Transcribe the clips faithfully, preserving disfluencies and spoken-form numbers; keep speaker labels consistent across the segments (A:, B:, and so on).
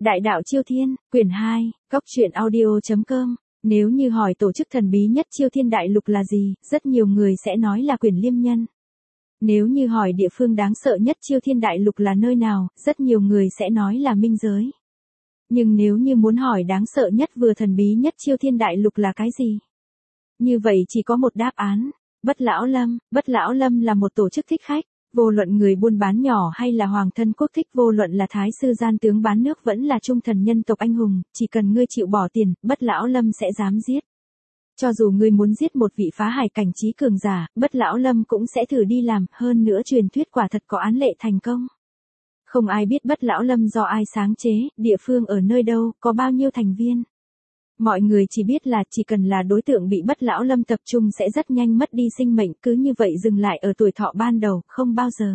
A: Đại đạo Chiêu Thiên, quyển hai, góc truyện audio.com. Nếu như hỏi tổ chức thần bí nhất Chiêu Thiên Đại Lục là gì, rất nhiều người sẽ nói là Quyển Liêm Nhân. Nếu như hỏi địa phương đáng sợ nhất Chiêu Thiên Đại Lục là nơi nào, rất nhiều người sẽ nói là Minh Giới. Nhưng nếu như muốn hỏi đáng sợ nhất vừa thần bí nhất Chiêu Thiên Đại Lục là cái gì? Như vậy chỉ có một đáp án, Bất Lão Lâm. Bất Lão Lâm là một tổ chức thích khách. Vô luận người buôn bán nhỏ hay là hoàng thân quốc thích, vô luận là thái sư gian tướng bán nước vẫn là trung thần nhân tộc anh hùng, chỉ cần ngươi chịu bỏ tiền, Bất Lão Lâm sẽ dám giết. Cho dù ngươi muốn giết một vị phá hải cảnh trí cường giả, Bất Lão Lâm cũng sẽ thử đi làm, hơn nữa truyền thuyết quả thật có án lệ thành công. Không ai biết Bất Lão Lâm do ai sáng chế, địa phương ở nơi đâu, có bao nhiêu thành viên. Mọi người chỉ biết là chỉ cần là đối tượng bị Bất Lão Lâm tập trung sẽ rất nhanh mất đi sinh mệnh, cứ như vậy dừng lại ở tuổi thọ ban đầu, không bao giờ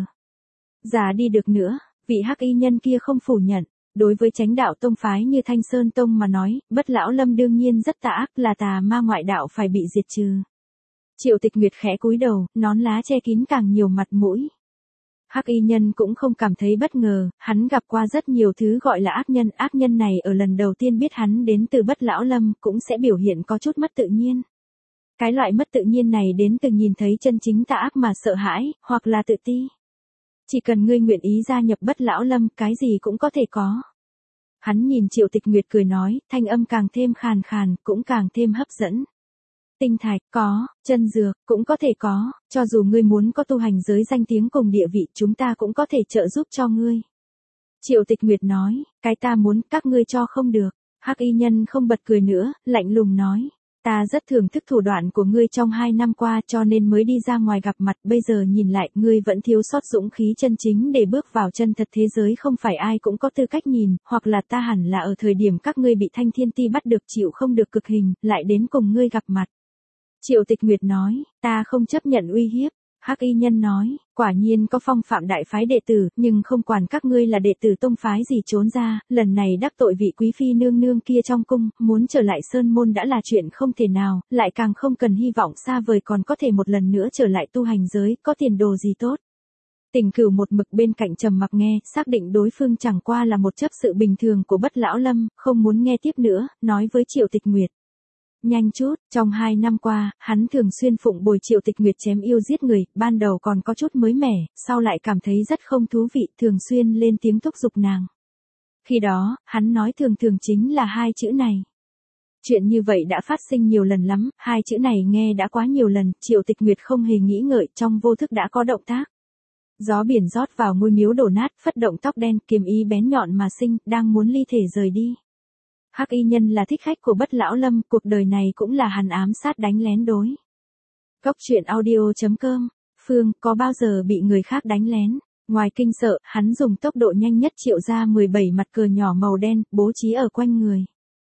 A: già đi được nữa. Vị hắc y nhân kia không phủ nhận. Đối với chánh đạo tông phái như Thanh Sơn Tông mà nói, Bất Lão Lâm đương nhiên rất tà ác, là tà ma ngoại đạo phải bị diệt trừ. Triệu Tịch Nguyệt khẽ cúi đầu, nón lá che kín càng nhiều mặt mũi. Hắc y nhân cũng không cảm thấy bất ngờ, hắn gặp qua rất nhiều thứ gọi là ác nhân, ác nhân này ở lần đầu tiên biết hắn đến từ Bất Lão Lâm cũng sẽ biểu hiện có chút mất tự nhiên. Cái loại mất tự nhiên này đến từ nhìn thấy chân chính tà ác mà sợ hãi, hoặc là tự ti. Chỉ cần ngươi nguyện ý gia nhập Bất Lão Lâm, cái gì cũng có thể có. Hắn nhìn Triệu Tịch Nguyệt cười nói, thanh âm càng thêm khàn khàn, cũng càng thêm hấp dẫn. Tinh thạch, có, chân dược, cũng có thể có, cho dù ngươi muốn có tu hành giới danh tiếng cùng địa vị, chúng ta cũng có thể trợ giúp cho ngươi. Triệu Tịch Nguyệt nói, cái ta muốn, các ngươi cho không được. Hắc y nhân không bật cười nữa, lạnh lùng nói, ta rất thưởng thức thủ đoạn của ngươi trong hai năm qua cho nên mới đi ra ngoài gặp mặt, bây giờ nhìn lại, ngươi vẫn thiếu sót dũng khí chân chính để bước vào chân thật thế giới, không phải ai cũng có tư cách nhìn, hoặc là ta hẳn là ở thời điểm các ngươi bị Thanh Thiên Ti bắt được chịu không được cực hình, lại đến cùng ngươi gặp mặt. Triệu Tịch Nguyệt nói, ta không chấp nhận uy hiếp. Hắc y nhân nói, quả nhiên có phong phạm đại phái đệ tử, nhưng không quản các ngươi là đệ tử tông phái gì trốn ra, lần này đắc tội vị quý phi nương nương kia trong cung, muốn trở lại sơn môn đã là chuyện không thể nào, lại càng không cần hy vọng xa vời còn có thể một lần nữa trở lại tu hành giới, có tiền đồ gì tốt. Tình Cửu một mực bên cạnh trầm mặc nghe, xác định đối phương chẳng qua là một chấp sự bình thường của Bất Lão Lâm, không muốn nghe tiếp nữa, nói với Triệu Tịch Nguyệt. Nhanh chút, trong hai năm qua, hắn thường xuyên phụng bồi Triệu Tịch Nguyệt chém yêu giết người, ban đầu còn có chút mới mẻ, sau lại cảm thấy rất không thú vị, thường xuyên lên tiếng thúc giục nàng. Khi đó, hắn nói thường thường chính là hai chữ này. Chuyện như vậy đã phát sinh nhiều lần lắm, hai chữ này nghe đã quá nhiều lần, Triệu Tịch Nguyệt không hề nghĩ ngợi, trong vô thức đã có động tác. Gió biển rót vào ngôi miếu đổ nát, phất động tóc đen, kiếm ý bén nhọn mà sinh, đang muốn ly thể rời đi. Hắc y nhân là thích khách của Bất Lão Lâm, cuộc đời này cũng là hắn ám sát đánh lén đối. Góc truyện audio.com. Phương, có bao giờ bị người khác đánh lén? Ngoài kinh sợ, hắn dùng tốc độ nhanh nhất triệu ra mười bảy mặt cờ nhỏ màu đen, bố trí ở quanh người.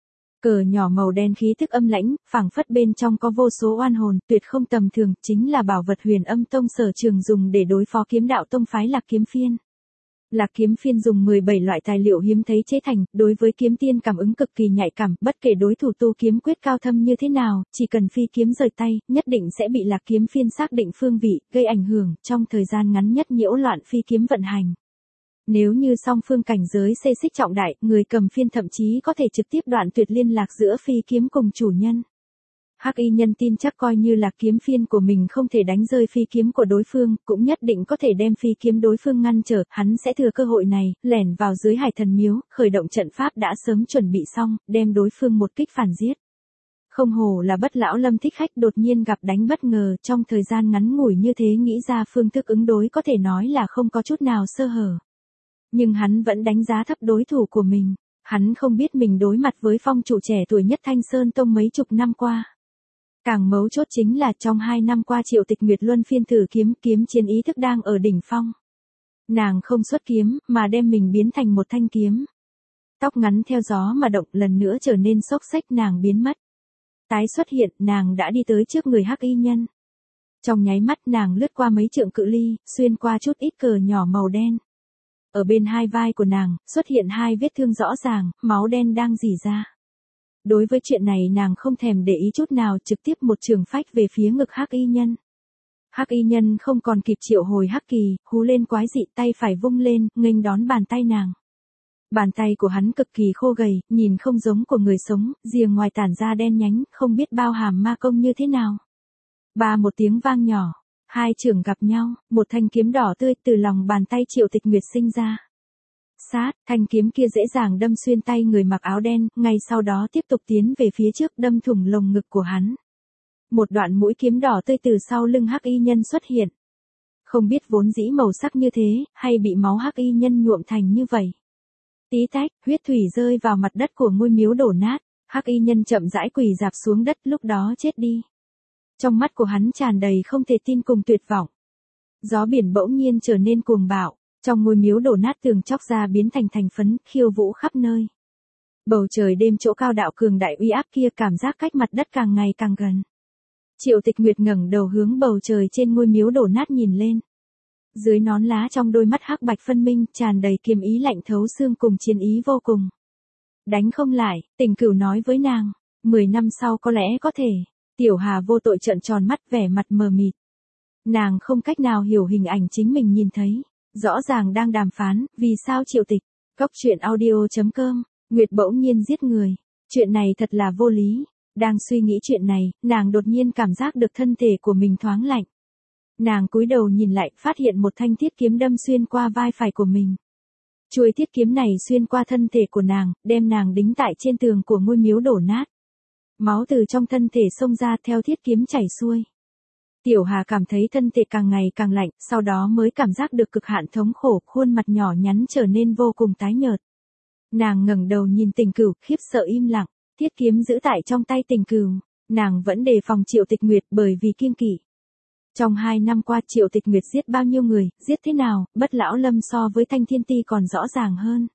A: Cờ nhỏ màu đen khí thức âm lãnh, phảng phất bên trong có vô số oan hồn, tuyệt không tầm thường, chính là bảo vật Huyền Âm Tông sở trường dùng để đối phó kiếm đạo tông phái Lạc Kiếm Phiên. Lạc Kiếm Phiên dùng mười bảy loại tài liệu hiếm thấy chế thành, đối với kiếm tiên cảm ứng cực kỳ nhạy cảm, bất kể đối thủ tu kiếm quyết cao thâm như thế nào, chỉ cần phi kiếm rời tay, nhất định sẽ bị Lạc Kiếm Phiên xác định phương vị, gây ảnh hưởng, trong thời gian ngắn nhất nhiễu loạn phi kiếm vận hành. Nếu như song phương cảnh giới xê xích trọng đại, người cầm phiên thậm chí có thể trực tiếp đoạn tuyệt liên lạc giữa phi kiếm cùng chủ nhân. Hắc y nhân tin chắc coi như Lạc Kiếm Phiên của mình không thể đánh rơi phi kiếm của đối phương, cũng nhất định có thể đem phi kiếm đối phương ngăn trở, hắn sẽ thừa cơ hội này, lẻn vào dưới Hải Thần Miếu, khởi động trận pháp đã sớm chuẩn bị xong, đem đối phương một kích phản giết. Không hổ là Bất Lão Lâm thích khách, đột nhiên gặp đánh bất ngờ, trong thời gian ngắn ngủi như thế nghĩ ra phương thức ứng đối có thể nói là không có chút nào sơ hở. Nhưng hắn vẫn đánh giá thấp đối thủ của mình, hắn không biết mình đối mặt với phong chủ trẻ tuổi nhất Thanh Sơn Tông mấy chục năm qua. Càng mấu chốt chính là trong hai năm qua Triệu Tịch Nguyệt luân phiên thử kiếm, kiếm chiến ý thức đang ở đỉnh phong. Nàng không xuất kiếm, mà đem mình biến thành một thanh kiếm. Tóc ngắn theo gió mà động, lần nữa trở nên xốc xếch, nàng biến mất. Tái xuất hiện, nàng đã đi tới trước người hắc y nhân. Trong nháy mắt nàng lướt qua mấy trượng cự ly, xuyên qua chút ít cờ nhỏ màu đen. Ở bên hai vai của nàng, xuất hiện hai vết thương rõ ràng, máu đen đang rỉ ra. Đối với chuyện này nàng không thèm để ý chút nào, trực tiếp một trường phách về phía ngực hắc y nhân. Hắc y nhân không còn kịp triệu hồi hắc kỳ, hú lên quái dị, tay phải vung lên, nghênh đón bàn tay nàng. Bàn tay của hắn cực kỳ khô gầy, nhìn không giống của người sống, rìa ngoài tản ra đen nhánh, không biết bao hàm ma công như thế nào. Ba một tiếng vang nhỏ, hai chưởng gặp nhau, một thanh kiếm đỏ tươi từ lòng bàn tay Triệu Tịch Nguyệt sinh ra. Sát, thanh kiếm kia dễ dàng đâm xuyên tay người mặc áo đen, ngay sau đó tiếp tục tiến về phía trước đâm thủng lồng ngực của hắn. Một đoạn mũi kiếm đỏ tươi từ sau lưng hắc y nhân xuất hiện. Không biết vốn dĩ màu sắc như thế, hay bị máu hắc y nhân nhuộm thành như vậy. Tí tách, huyết thủy rơi vào mặt đất của ngôi miếu đổ nát, hắc y nhân chậm rãi quỳ rạp xuống đất lúc đó chết đi. Trong mắt của hắn tràn đầy không thể tin cùng tuyệt vọng. Gió biển bỗng nhiên trở nên cuồng bạo, trong ngôi miếu đổ nát tường chóc ra biến thành thành phấn, khiêu vũ khắp nơi. Bầu trời đêm chỗ cao đạo cường đại uy áp kia cảm giác cách mặt đất càng ngày càng gần. Triệu Tịch Nguyệt ngẩng đầu hướng bầu trời trên ngôi miếu đổ nát nhìn lên. Dưới nón lá trong đôi mắt hắc bạch phân minh tràn đầy kiềm ý lạnh thấu xương cùng chiến ý vô cùng. Đánh không lại, Tình Cửu nói với nàng, mười năm sau có lẽ có thể. Tiểu Hà vô tội trợn tròn mắt vẻ mặt mờ mịt. Nàng không cách nào hiểu hình ảnh chính mình nhìn thấy. Rõ ràng đang đàm phán, vì sao Triệu Tịch. Cốc truyện audio chấm com, Nguyệt bỗng nhiên giết người. Chuyện này thật là vô lý. Đang suy nghĩ chuyện này, nàng đột nhiên cảm giác được thân thể của mình thoáng lạnh. Nàng cúi đầu nhìn lại, phát hiện một thanh thiết kiếm đâm xuyên qua vai phải của mình. Chuôi thiết kiếm này xuyên qua thân thể của nàng, đem nàng đính tại trên tường của ngôi miếu đổ nát. Máu từ trong thân thể xông ra theo thiết kiếm chảy xuôi. Tiểu Hà cảm thấy thân thể càng ngày càng lạnh, sau đó mới cảm giác được cực hạn thống khổ, khuôn mặt nhỏ nhắn trở nên vô cùng tái nhợt. Nàng ngẩng đầu nhìn Tình Cửu, khiếp sợ im lặng, thiết kiếm giữ tại trong tay Tình Cửu, nàng vẫn đề phòng Triệu Tịch Nguyệt bởi vì kiêng kỵ. Trong hai năm qua Triệu Tịch Nguyệt giết bao nhiêu người, giết thế nào, Bất Lão Lâm so với Thanh Thiên Ti còn rõ ràng hơn.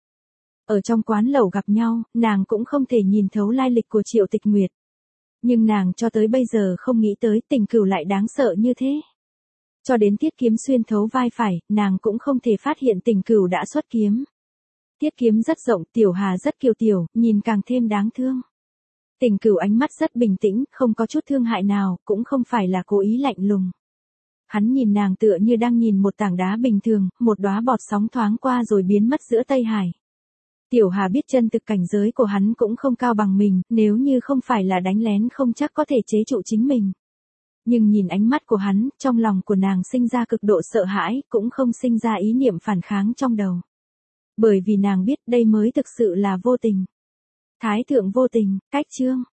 A: Ở trong quán lẩu gặp nhau, nàng cũng không thể nhìn thấu lai lịch của Triệu Tịch Nguyệt. Nhưng nàng cho tới bây giờ không nghĩ tới Tình Cửu lại đáng sợ như thế. Cho đến thiết kiếm xuyên thấu vai phải, nàng cũng không thể phát hiện Tình Cửu đã xuất kiếm. Thiết kiếm rất rộng, Tiểu Hà rất kiều tiểu, nhìn càng thêm đáng thương. Tình Cửu ánh mắt rất bình tĩnh, không có chút thương hại nào, cũng không phải là cố ý lạnh lùng. Hắn nhìn nàng tựa như đang nhìn một tảng đá bình thường, một đóa bọt sóng thoáng qua rồi biến mất giữa Tây Hải. Tiểu Hà biết chân thực cảnh giới của hắn cũng không cao bằng mình, nếu như không phải là đánh lén không chắc có thể chế trụ chính mình. Nhưng nhìn ánh mắt của hắn, trong lòng của nàng sinh ra cực độ sợ hãi, cũng không sinh ra ý niệm phản kháng trong đầu. Bởi vì nàng biết đây mới thực sự là vô tình. Thái thượng vô tình, cách chương.